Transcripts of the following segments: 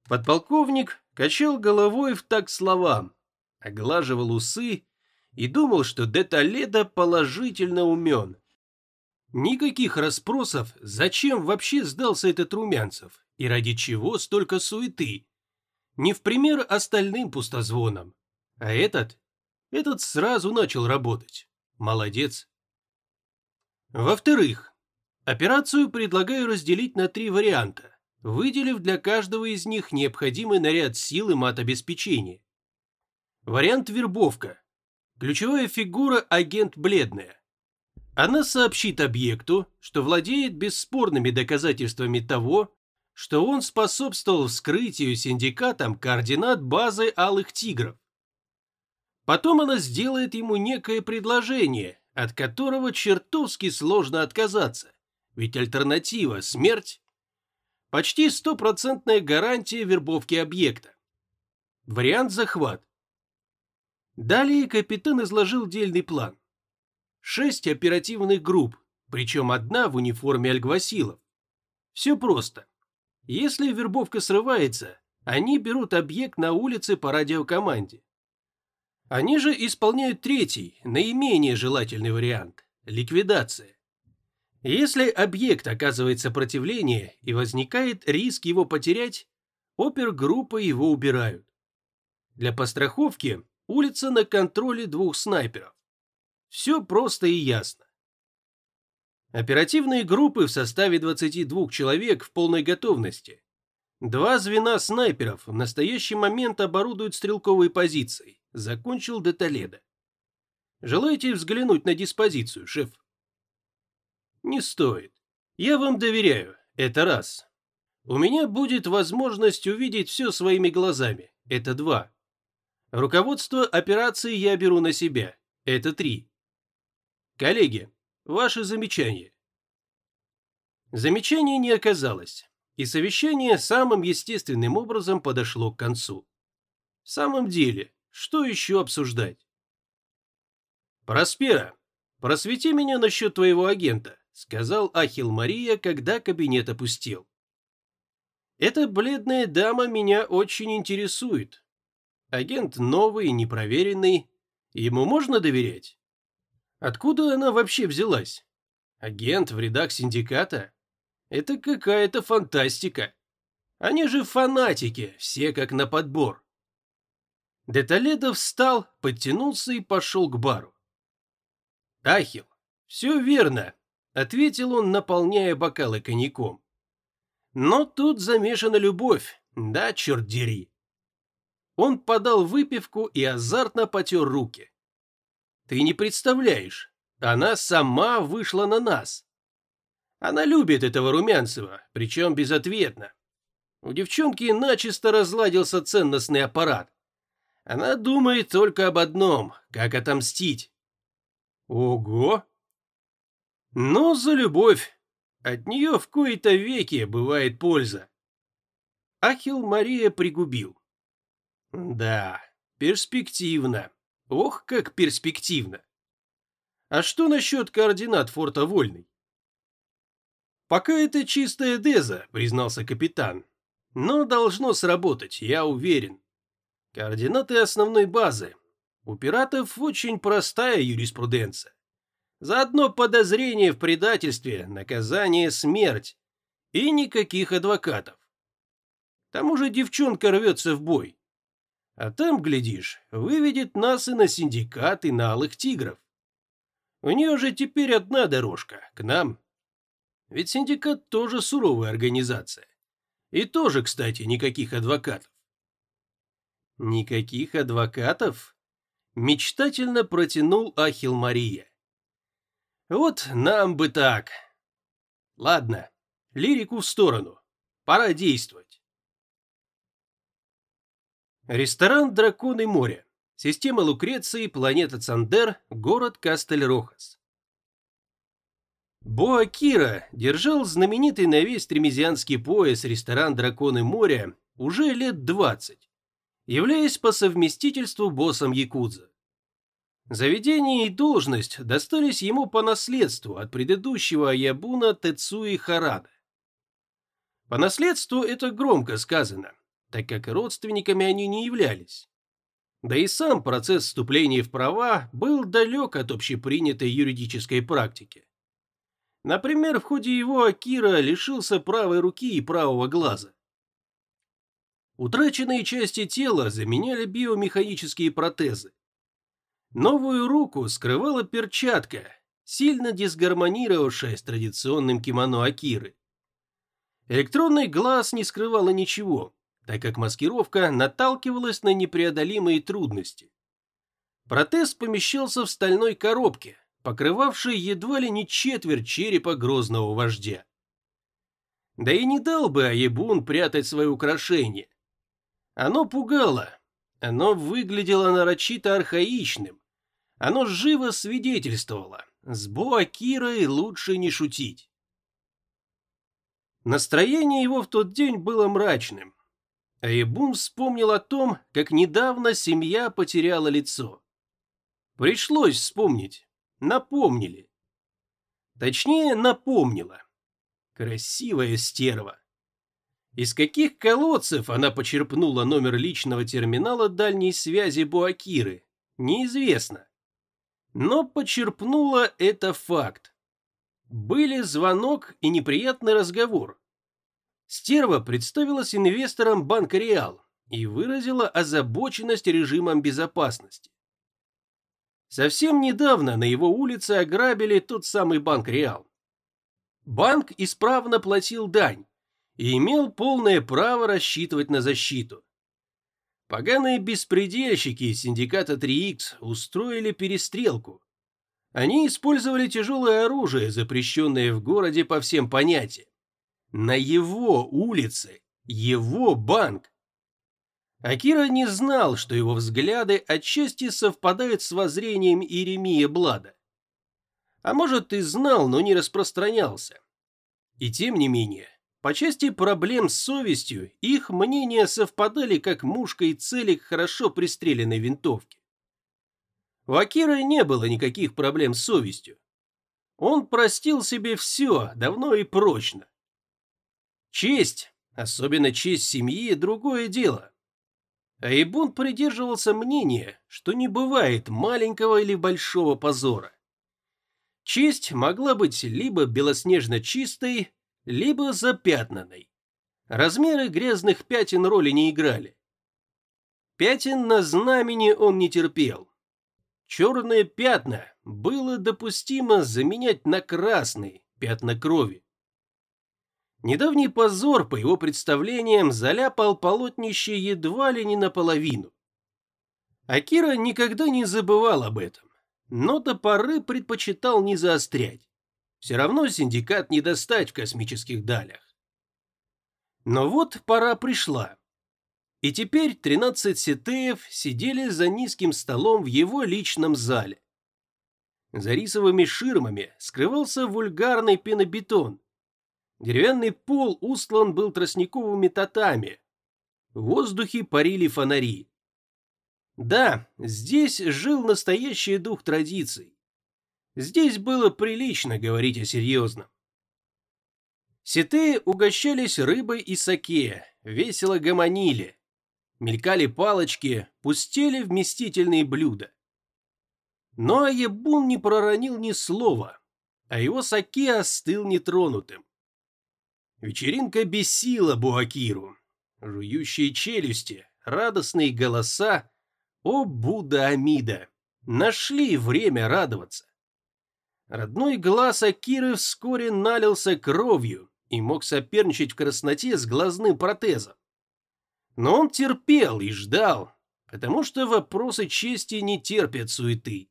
Подполковник качал головой в такт словам, оглаживал усы и думал, что де Толедо положительно умен. Никаких расспросов, зачем вообще сдался этот Румянцев и ради чего столько суеты. Не в пример остальным пустозвонам. А этот сразу начал работать. Молодец. Во-вторых, операцию предлагаю разделить на 3 варианта, выделив для каждого из них необходимый наряд сил и матобеспечения. Вариант вербовка. Ключевая фигура – агент Бледная. Она сообщит объекту, что владеет бесспорными доказательствами того, что он способствовал вскрытию синдикатом координат базы Алых Тигров. Потом она сделает ему некое предложение, от которого чертовски сложно отказаться, ведь альтернатива – смерть. Почти 100% гарантия вербовки объекта. Вариант захват. Далее капитан изложил дельный план. 6 оперативных групп, причем одна в униформе альгвасилов. Все просто. Если вербовка срывается, они берут объект на улице по радиокоманде. Они же исполняют третий, наименее желательный вариант – ликвидация. Если объект оказывает сопротивление и возникает риск его потерять, опергруппы его убирают. Для подстраховки улица на контроле 2 снайперов. Все просто и ясно. Оперативные группы в составе 22 человек в полной готовности. 2 звена снайперов в настоящий момент оборудуют стрелковые позиции. Закончил де Толедо. Желаете взглянуть на диспозицию, шеф? Не стоит. Я вам доверяю, это раз. У меня будет возможность увидеть все своими глазами, это 2. Руководство операции я беру на себя, это 3. Коллеги, ваши замечания. Замечаний не оказалось, и совещание самым естественным образом подошло к концу. В самом деле, что еще обсуждать? «Проспера, просвети меня насчет твоего агента», сказал Ахилл Мария, когда кабинет опустел. «Эта бледная дама меня очень интересует. Агент новый, непроверенный. Ему можно доверять? Откуда она вообще взялась? Агент в рядах синдиката? Это какая-то фантастика. Они же фанатики, все как на подбор». Де Толедо встал, подтянулся и пошел к бару. «Ахилл, все верно», — ответил он, наполняя бокалы коньяком. «Но тут замешана любовь, да, черт дери». Он подал выпивку и азартно потер руки. «Ты не представляешь, она сама вышла на нас. Она любит этого Румянцева, причем безответно. У девчонки начисто разладился ценностный аппарат. Она думает только об одном, как отомстить». «Ого!» «Ну, за любовь. От нее в кои-то веки бывает польза». Ахилл Мария пригубил. «Да, перспективно. Ох, как перспективно. А что насчет координат форта Вольный?» «Пока это чистая деза», — признался капитан. «Но должно сработать, я уверен. Координаты основной базы. У пиратов очень простая юриспруденция. За одно подозрение в предательстве наказание смерть. И никаких адвокатов. К тому же девчонка рвется в бой. А там, глядишь, выведет нас и на синдикат, и на Алых Тигров. У нее же теперь одна дорожка, к нам. Ведь синдикат тоже суровая организация. И тоже, кстати, никаких адвокатов». «Никаких адвокатов?» — мечтательно протянул Ахилл Мария. «Вот нам бы так. Ладно, лирику в сторону. Пора действовать». Ресторан «Драконы моря». Система Лукреции, планета Цандер, город Кастель-Рохас. Боа Кира держал знаменитый на весь тремезианский пояс ресторан «Драконы моря» уже лет 20. Являясь по совместительству боссом якудза. Заведение и должность достались ему по наследству от предыдущего аябуна Тецуи Харада. По наследству это громко сказано, так как родственниками они не являлись. Да и сам процесс вступления в права был далек от общепринятой юридической практики. Например, в ходе его Акира лишился правой руки и правого глаза. Утраченные части тела заменяли биомеханические протезы. Новую руку скрывала перчатка, сильно дисгармонировавшая с традиционным кимоно Акиры. Электронный глаз не скрывала ничего, так как маскировка наталкивалась на непреодолимые трудности. Протез помещался в стальной коробке, покрывавшей едва ли не четверть черепа грозного вождя. Да и не дал бы Аебун прятать свои украшения. Оно пугало, оно выглядело нарочито архаичным, оно живо свидетельствовало, с Бо Акирой лучше не шутить. Настроение его в тот день было мрачным. Аебун вспомнил о том, как недавно семья потеряла лицо. Пришлось вспомнить, напомнили. Точнее, напомнила. Красивая стерва. Из каких колодцев она почерпнула номер личного терминала дальней связи Буакиры, неизвестно. Но почерпнула — это факт. Были звонок и неприятный разговор. Стерва представилась инвестором Банка Реал и выразила озабоченность режимом безопасности. Совсем недавно на его улице ограбили тот самый Банк Реал. Банк исправно платил дань и имел полное право рассчитывать на защиту. Поганые беспредельщики из синдиката 3Х устроили перестрелку. Они использовали тяжелое оружие, запрещенное в городе по всем понятиям. На его улице, его банк. Акира не знал, что его взгляды отчасти совпадают с воззрением Иеремия Блада. А может, и знал, но не распространялся. И тем не менее, по части проблем с совестью их мнения совпадали как мушка и целик хорошо пристреленной винтовки. У Акиры не было никаких проблем с совестью. Он простил себе все давно и прочно. Честь, особенно честь семьи, другое дело. Аебун придерживался мнения, что не бывает маленького или большого позора. Честь могла быть либо белоснежно чистой, либо запятнанной. Размеры грязных пятен роли не играли. Пятен на знамени он не терпел. Черные пятна было допустимо заменять на красные пятна крови. Недавний позор, по его представлениям, заляпал полотнище едва ли не наполовину. Акира никогда не забывал об этом, но до поры предпочитал не заострять. Все равно синдикат не достать в космических далях. Но вот пора пришла. И теперь 13 сетеев сидели за низким столом в его личном зале. За рисовыми ширмами скрывался вульгарный пенобетон. Деревянный пол устлан был тростниковыми татами. В воздухе парили фонари. Да, здесь жил настоящий дух традиций. Здесь было прилично говорить о серьезном. Сетеи угощались рыбой и саке, весело гомонили. Мелькали палочки, пустели вместительные блюда. Но Аебун не проронил ни слова, а его саке остыл нетронутым. Вечеринка бесила Буакиру. Жующие челюсти, радостные голоса, о Будда Амида, нашли время радоваться. Родной глаз Акиры вскоре налился кровью и мог соперничать в красноте с глазным протезом. Но он терпел и ждал, потому что вопросы чести не терпят суеты.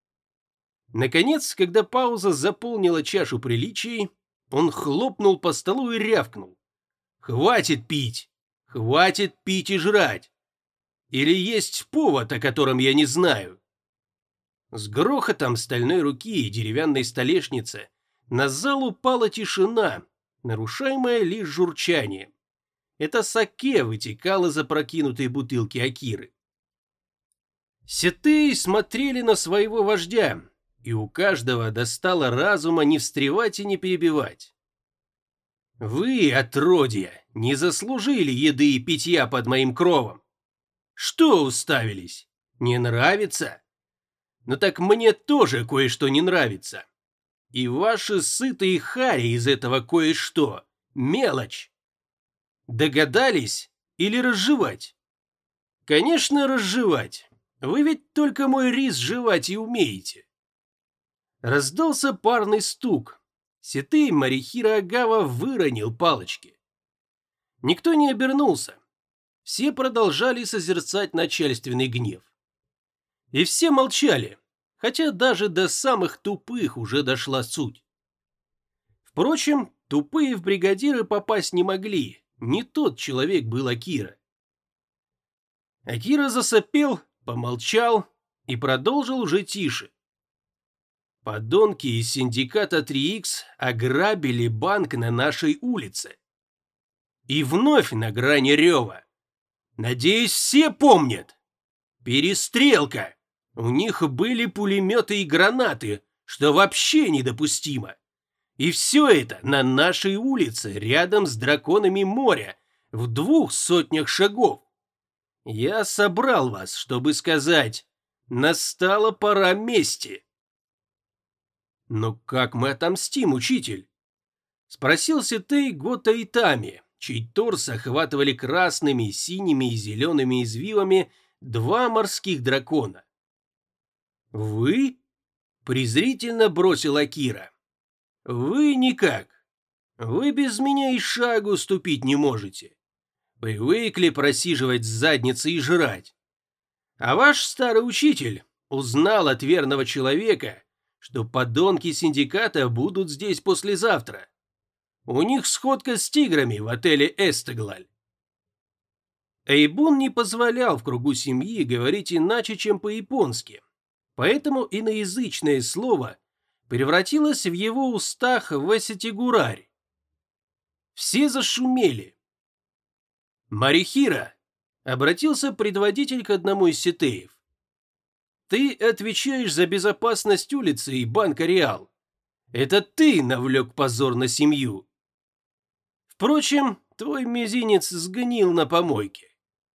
Наконец, когда пауза заполнила чашу приличий, он хлопнул по столу и рявкнул: «Хватит пить! Хватит пить и жрать! Или есть повод, о котором я не знаю?» С грохотом стальной руки и деревянной столешницы на зал упала тишина, нарушаемая лишь журчанием. Это саке вытекало из опрокинутой бутылки Акиры. Сетеи смотрели на своего вождя, и у каждого достало разума не встревать и не перебивать. Вы, отродья, не заслужили еды и питья под моим кровом. Что уставились? Не нравится? Ну так мне тоже кое-что не нравится. И ваши сытые хари из этого кое-что – мелочь. Догадались или разжевать? Конечно, разжевать. Вы ведь только мой рис жевать и умеете. Раздался парный стук. Сетей Марихира Агава выронил палочки. Никто не обернулся. Все продолжали созерцать начальственный гнев. И все молчали, хотя даже до самых тупых уже дошла суть. Впрочем, тупые в бригадиры попасть не могли, не тот человек был Акира. Акира засопел, помолчал и продолжил уже тише. Подонки из синдиката 3Х ограбили банк на нашей улице. И вновь на грани рева. Надеюсь, все помнят. Перестрелка. У них были пулеметы и гранаты, что вообще недопустимо. И все это на нашей улице, рядом с драконами моря, в 200 шагов. Я собрал вас, чтобы сказать, настала пора мести. «Но как мы отомстим, учитель?» — спросил Сетей Гота Итами, чей торс охватывали красными, синими и зелеными извивами два морских дракона. «Вы?» — презрительно бросил Акира. «Вы никак. Вы без меня и шагу ступить не можете. Привыкли просиживать с задницы и жрать. А ваш старый учитель узнал от верного человека, что подонки синдиката будут здесь послезавтра. У них сходка с тиграми в отеле Эстеглаль». Эйбун не позволял в кругу семьи говорить иначе, чем по-японски, поэтому иноязычное слово превратилось в его устах в эсетигурарь. Все зашумели. «Марихира», — обратился предводитель к одному из сетеев, — «ты отвечаешь за безопасность улицы и банка Реал. Это ты навлек позор на семью. Впрочем, твой мизинец сгнил на помойке».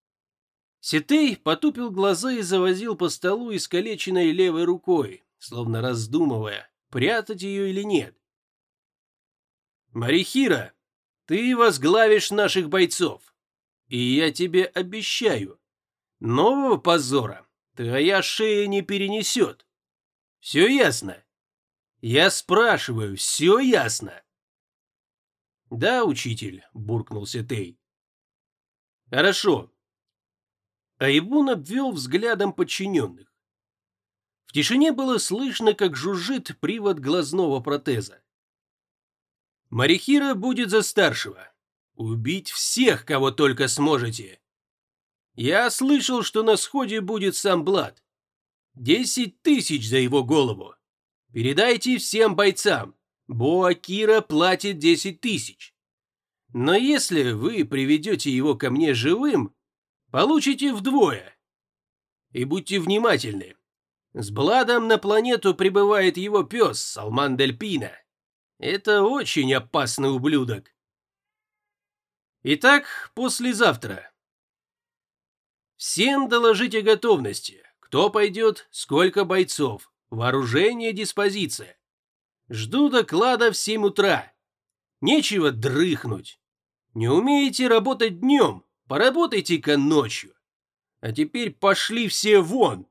Сетей потупил глаза и завозил по столу искалеченной левой рукой, словно раздумывая, прятать ее или нет. «Марихира, ты возглавишь наших бойцов. И я тебе обещаю, нового позора твоя шея не перенесет. Все ясно? Я спрашиваю, все ясно?» «Да, учитель», — буркнул Сетей. «Хорошо». Айбун обвел взглядом подчиненных. В тишине было слышно, как жужжит привод глазного протеза. «Марихира будет за старшего. Убить всех, кого только сможете. Я слышал, что на сходе будет сам Блад. 10 000 за его голову. Передайте всем бойцам. Боакира платит 10 000. Но если вы приведете его ко мне живым, получите вдвое. И будьте внимательны. С Бладом на планету прибывает его пес Салман Дель Пино. Это очень опасный ублюдок. Итак, послезавтра. Всем доложите о готовности. Кто пойдет, сколько бойцов, вооружение, диспозиция. Жду доклада в 7 утра. Нечего дрыхнуть. Не умеете работать днем, поработайте-ка ночью. А теперь пошли все вон.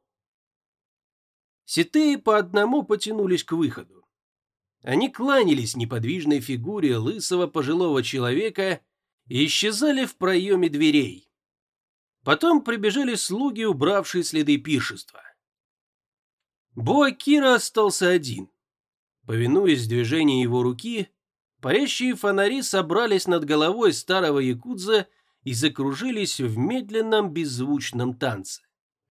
Сетеи по одному потянулись к выходу. Они кланялись неподвижной фигуре лысого пожилого человека и исчезали в проеме дверей. Потом прибежали слуги, убравшие следы пиршества. Боакира остался один. Повинуясь движению его руки, парящие фонари собрались над головой старого якудза и закружились в медленном беззвучном танце.